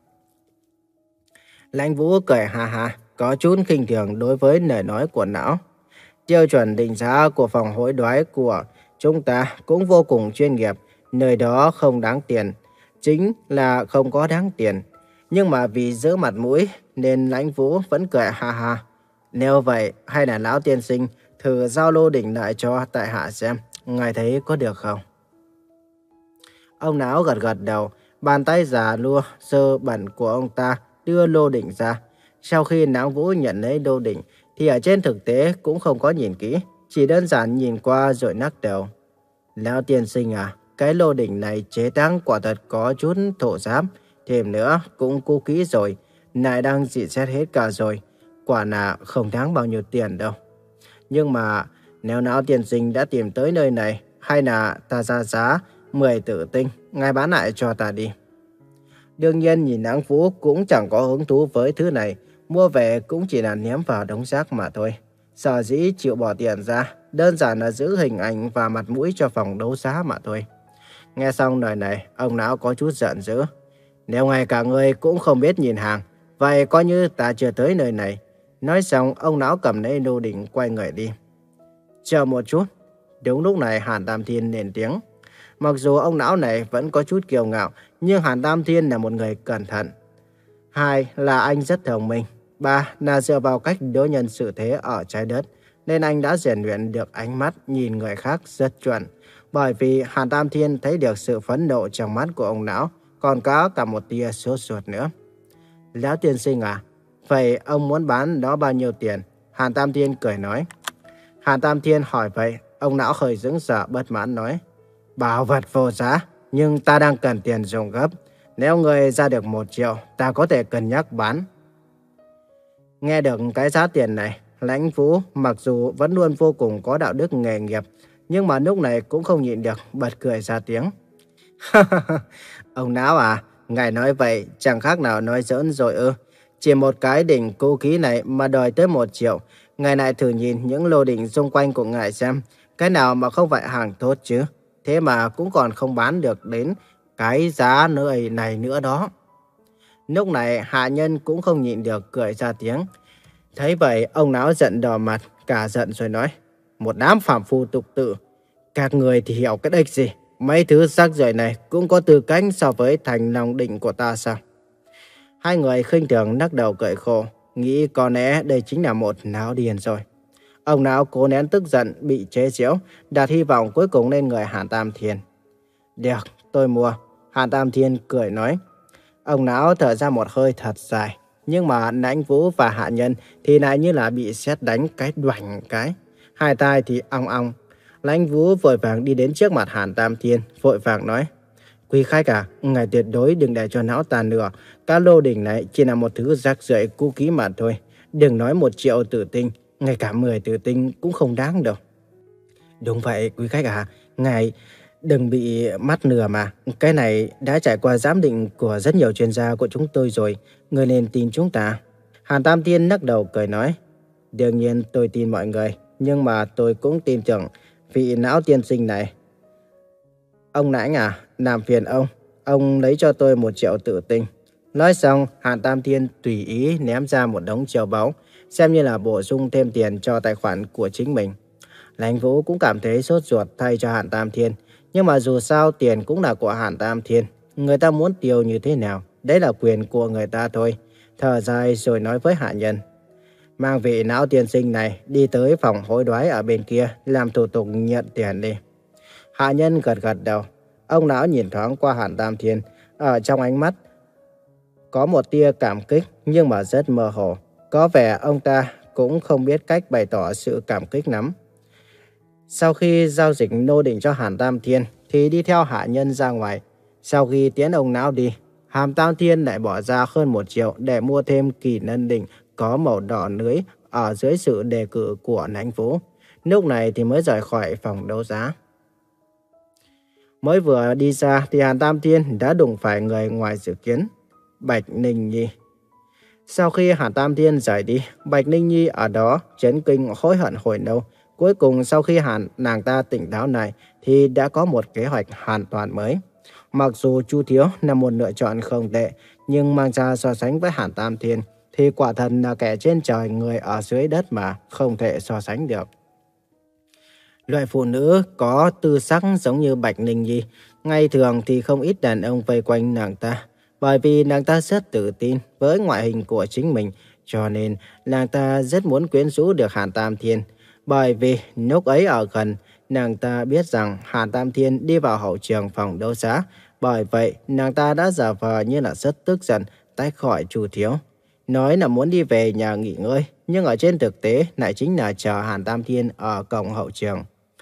Lãnh Vũ cười hà hà, có chút khinh thường đối với lời nói của Não. Tiêu chuẩn định giá của phòng hối đoái của chúng ta cũng vô cùng chuyên nghiệp, nơi đó không đáng tiền, chính là không có đáng tiền. Nhưng mà vì giữ mặt mũi nên Lãnh Vũ vẫn cười ha ha. Nếu vậy, hay là lão tiên sinh thử giao lô đỉnh lại cho tại hạ xem, ngài thấy có được không? Ông Não gật gật đầu, bàn tay già lua sơ bẩn của ông ta đưa lô đỉnh ra. Sau khi Lãnh Vũ nhận lấy lô đỉnh thì ở trên thực tế cũng không có nhìn kỹ, chỉ đơn giản nhìn qua rồi lắc đầu. Lão tiên sinh à, cái lô đỉnh này chế tác quả thật có chút thô ráp, thêm nữa cũng cũ kỹ rồi, lại đang dị xét hết cả rồi, quả là không đáng bao nhiêu tiền đâu. Nhưng mà nếu lão tiên sinh đã tìm tới nơi này, hay là ta ra giá mười tử tinh, ngài bán lại cho ta đi. Đương nhiên nhìn Lãng Vũ cũng chẳng có hứng thú với thứ này, mua về cũng chỉ là ném vào đống rác mà thôi. Sở dĩ chịu bỏ tiền ra, đơn giản là giữ hình ảnh và mặt mũi cho phòng đấu giá mà thôi. Nghe xong lời này, ông Não có chút giận dữ. Nếu ngay cả người cũng không biết nhìn hàng, vậy coi như ta chưa tới nơi này. Nói xong, ông Não cầm lấy lô đỉnh quay người đi. Chờ một chút. Đúng lúc này Hàn Tam Thiên lên tiếng. Mặc dù ông Não này vẫn có chút kiêu ngạo, nhưng Hàn Tam Thiên là một người cẩn thận. Hai là anh rất thông minh. Ba là dựa vào cách đối nhân xử thế ở trái đất, nên anh đã rèn luyện được ánh mắt nhìn người khác rất chuẩn. Bởi vì Hàn Tam Thiên thấy được sự phẫn nộ trong mắt của ông Não, còn có cả một tia sốt ruột nữa. Lão tiên sinh à, vậy ông muốn bán nó bao nhiêu tiền? Hàn Tam Thiên cười nói. Hàn Tam Thiên hỏi vậy, ông Não hơi sững sờ bất mãn nói. Bảo vật vô giá, nhưng ta đang cần tiền dùng gấp. Nếu người ra được một triệu, ta có thể cân nhắc bán. Nghe được cái giá tiền này, Lãnh Vũ mặc dù vẫn luôn vô cùng có đạo đức nghề nghiệp, nhưng mà lúc này cũng không nhịn được bật cười ra tiếng. Ông Não à, ngài nói vậy chẳng khác nào nói giỡn rồi ư? Chỉ một cái đỉnh cũ kỹ này mà đòi tới một triệu, ngài lại thử nhìn những lô đỉnh xung quanh của ngài xem, cái nào mà không phải hàng tốt chứ? Thế mà cũng còn không bán được đến cái giá nơi này nữa đó. Lúc này hạ nhân cũng không nhịn được cười ra tiếng. Thấy vậy ông Não giận đỏ mặt, cả giận rồi nói. Một đám phàm phu tục tự, các người thì hiểu cái đếch gì? Mấy thứ rác rưởi này cũng có tư cách so với thành lòng định của ta sao? Hai người khinh thường lắc đầu cười khổ, nghĩ có lẽ đây chính là một Não điên rồi. Ông Não cố nén tức giận bị chế giễu, đặt hy vọng cuối cùng lên người Hàn Tam Thiên. Được, tôi mua. Hàn Tam Thiên cười nói. Ông Não thở ra một hơi thật dài, nhưng mà Lãnh Vũ và hạ nhân thì lại như là bị sét đánh cái đoành cái. Hai tai thì ong ong. Lãnh Vũ vội vàng đi đến trước mặt Hàn Tam Thiên, vội vàng nói. Quý khách à, ngài tuyệt đối đừng để cho Não tàn lừa. Các lô đỉnh này chỉ là một thứ rác rưởi cũ kỹ mà thôi. Đừng nói một triệu tử tinh, ngay cả mười tử tinh cũng không đáng đâu. Đúng vậy quý khách à, ngài đừng bị mắt lừa mà. Cái này đã trải qua giám định của rất nhiều chuyên gia của chúng tôi rồi. Người nên tin chúng ta. Hàn Tam Thiên lắc đầu cười nói. Đương nhiên tôi tin mọi người, nhưng mà tôi cũng tin tưởng vị Não tiên sinh này. Ông Lãnh à, làm phiền ông. Ông lấy cho tôi một triệu tử tinh. Nói xong, Hàn Tam Thiên tùy ý ném ra một đống châu báu, xem như là bổ sung thêm tiền cho tài khoản của chính mình. Lãnh Vũ cũng cảm thấy sốt ruột thay cho Hàn Tam Thiên. Nhưng mà dù sao tiền cũng là của Hàn Tam Thiên. Người ta muốn tiêu như thế nào, đấy là quyền của người ta thôi. Thở dài rồi nói với hạ nhân. Mang vị não tiên sinh này đi tới phòng hối đoái ở bên kia, làm thủ tục nhận tiền đi. Hạ nhân gật gật đầu. Ông lão nhìn thoáng qua Hàn Tam Thiên. Ở trong ánh mắt có một tia cảm kích nhưng mà rất mơ hồ. Có vẻ ông ta cũng không biết cách bày tỏ sự cảm kích lắm. Sau khi giao dịch nô định cho Hàn Tam Thiên thì đi theo hạ nhân ra ngoài. Sau khi tiễn ông lão đi, Hàn Tam Thiên lại bỏ ra hơn một triệu để mua thêm kỳ lân đỉnh có màu đỏ lưới ở dưới sự đề cử của Lãnh Vũ. Lúc này thì mới rời khỏi phòng đấu giá. Mới vừa đi ra thì Hàn Tam Thiên đã đụng phải người ngoài dự kiến, Bạch Ninh Nhi. Sau khi Hàn Tam Thiên rời đi, Bạch Ninh Nhi ở đó chấn kinh hối hận hồi lâu. Cuối cùng sau khi Hàn nàng ta tỉnh táo lại thì đã có một kế hoạch hoàn toàn mới. Mặc dù Chu Thiếu là một lựa chọn không tệ, nhưng mang ra so sánh với Hàn Tam Thiên thì quả thật là kẻ trên trời người ở dưới đất mà không thể so sánh được. Loại phụ nữ có tư sắc giống như Bạch Ninh Nhi, ngày thường thì không ít đàn ông vây quanh nàng ta. Bởi vì nàng ta rất tự tin với ngoại hình của chính mình, cho nên nàng ta rất muốn quyến rũ được Hàn Tam Thiên. Bởi vì lúc ấy ở gần, nàng ta biết rằng Hàn Tam Thiên đi vào hậu trường phòng đấu giá. Bởi vậy, nàng ta đã giả vờ như là rất tức giận tách khỏi Chu Thiếu. Nói là muốn đi về nhà nghỉ ngơi, nhưng ở trên thực tế lại chính là chờ Hàn Tam Thiên ở cổng hậu trường.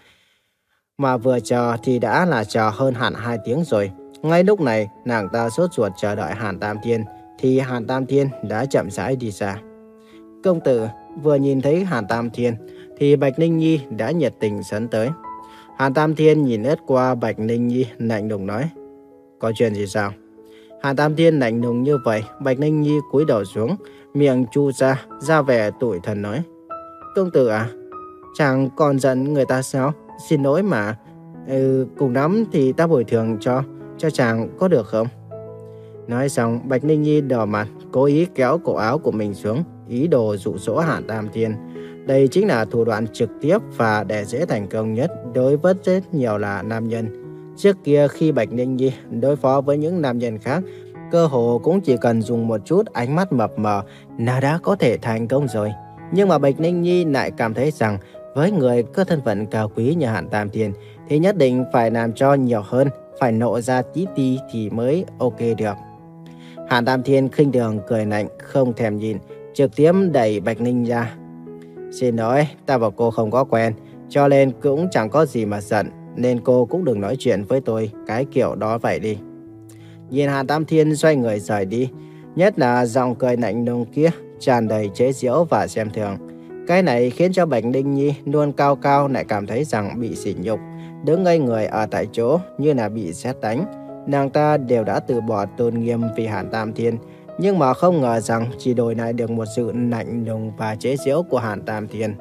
Mà vừa chờ thì đã là chờ hơn hẳn hai tiếng rồi. Ngay lúc này, nàng ta sốt ruột chờ đợi Hàn Tam Thiên, thì Hàn Tam Thiên đã chậm rãi đi xa. Công tử vừa nhìn thấy Hàn Tam Thiên, thì Bạch Ninh Nhi đã nhiệt tình sấn tới. Hàn Tam Thiên nhìn lướt qua Bạch Ninh Nhi, lạnh lùng nói, có chuyện gì sao? Hàn Tam Thiên lạnh lùng như vậy, Bạch Ninh Nhi cúi đầu xuống, miệng chu ra, ra vẻ tủi thân nói, công tử à, chàng còn giận người ta sao? Xin lỗi mà, ừ, cùng lắm thì ta bồi thường cho, cho chàng có được không? Nói xong, Bạch Ninh Nhi đỏ mặt, cố ý kéo cổ áo của mình xuống, ý đồ dụ dỗ Hàn Tam Thiên. Đây chính là thủ đoạn trực tiếp và để dễ thành công nhất đối với rất nhiều là nam nhân. Trước kia khi Bạch Ninh Nhi đối phó với những nam nhân khác, cơ hồ cũng chỉ cần dùng một chút ánh mắt mập mờ là đã có thể thành công rồi. Nhưng mà Bạch Ninh Nhi lại cảm thấy rằng với người có thân phận cao quý như Hàn Tam Thiên thì nhất định phải làm cho nhiều hơn, phải nộ ra tí ti thì mới ok được. Hàn Tam Thiên khinh thường cười lạnh, không thèm nhìn, trực tiếp đẩy Bạch Ninh ra. Xin lỗi, ta và cô không có quen, cho nên cũng chẳng có gì mà giận, nên cô cũng đừng nói chuyện với tôi cái kiểu đó vậy đi. Nhìn Hàn Tam Thiên xoay người rời đi, nhất là giọng cười lạnh lùng kia tràn đầy chế giễu và xem thường. Cái này khiến cho Bạch Ninh Nhi luôn cao cao lại cảm thấy rằng bị sỉ nhục, đứng ngây người ở tại chỗ như là bị sét đánh. Nàng ta đều đã từ bỏ tôn nghiêm vì Hàn Tam Thiên, nhưng mà không ngờ rằng chỉ đổi lại được một sự lạnh lùng và chế giễu của Hàn Tam Thiên.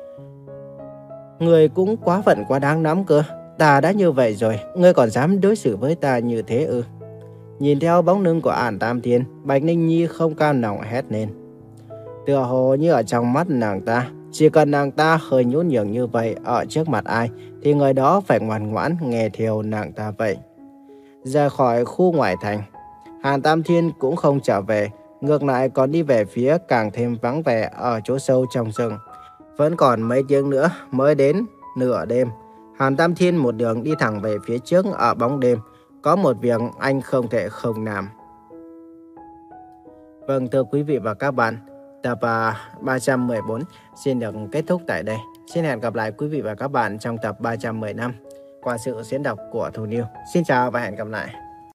Người cũng quá phận quá đáng lắm cơ. Ta đã như vậy rồi, ngươi còn dám đối xử với ta như thế ư? Nhìn theo bóng lưng của Hàn Tam Thiên, Bạch Ninh Nhi không cam lòng hét lên. Tựa hồ như ở trong mắt nàng ta, chỉ cần nàng ta hơi nhún nhường như vậy ở trước mặt ai, thì người đó phải ngoan ngoãn nghe theo nàng ta vậy. Ra khỏi khu ngoại thành, Hàn Tam Thiên cũng không trở về, ngược lại còn đi về phía càng thêm vắng vẻ ở chỗ sâu trong rừng. Vẫn còn mấy tiếng nữa mới đến nửa đêm. Hàn Tam Thiên một đường đi thẳng về phía trước ở bóng đêm. Có một việc anh không thể không làm. Vâng, thưa quý vị và các bạn, tập ba trăm mười bốn xin được kết thúc tại đây. Xin hẹn gặp lại quý vị và các bạn trong tập ba trăm mười lăm qua sự diễn đọc của Thu Niu. Xin chào và hẹn gặp lại.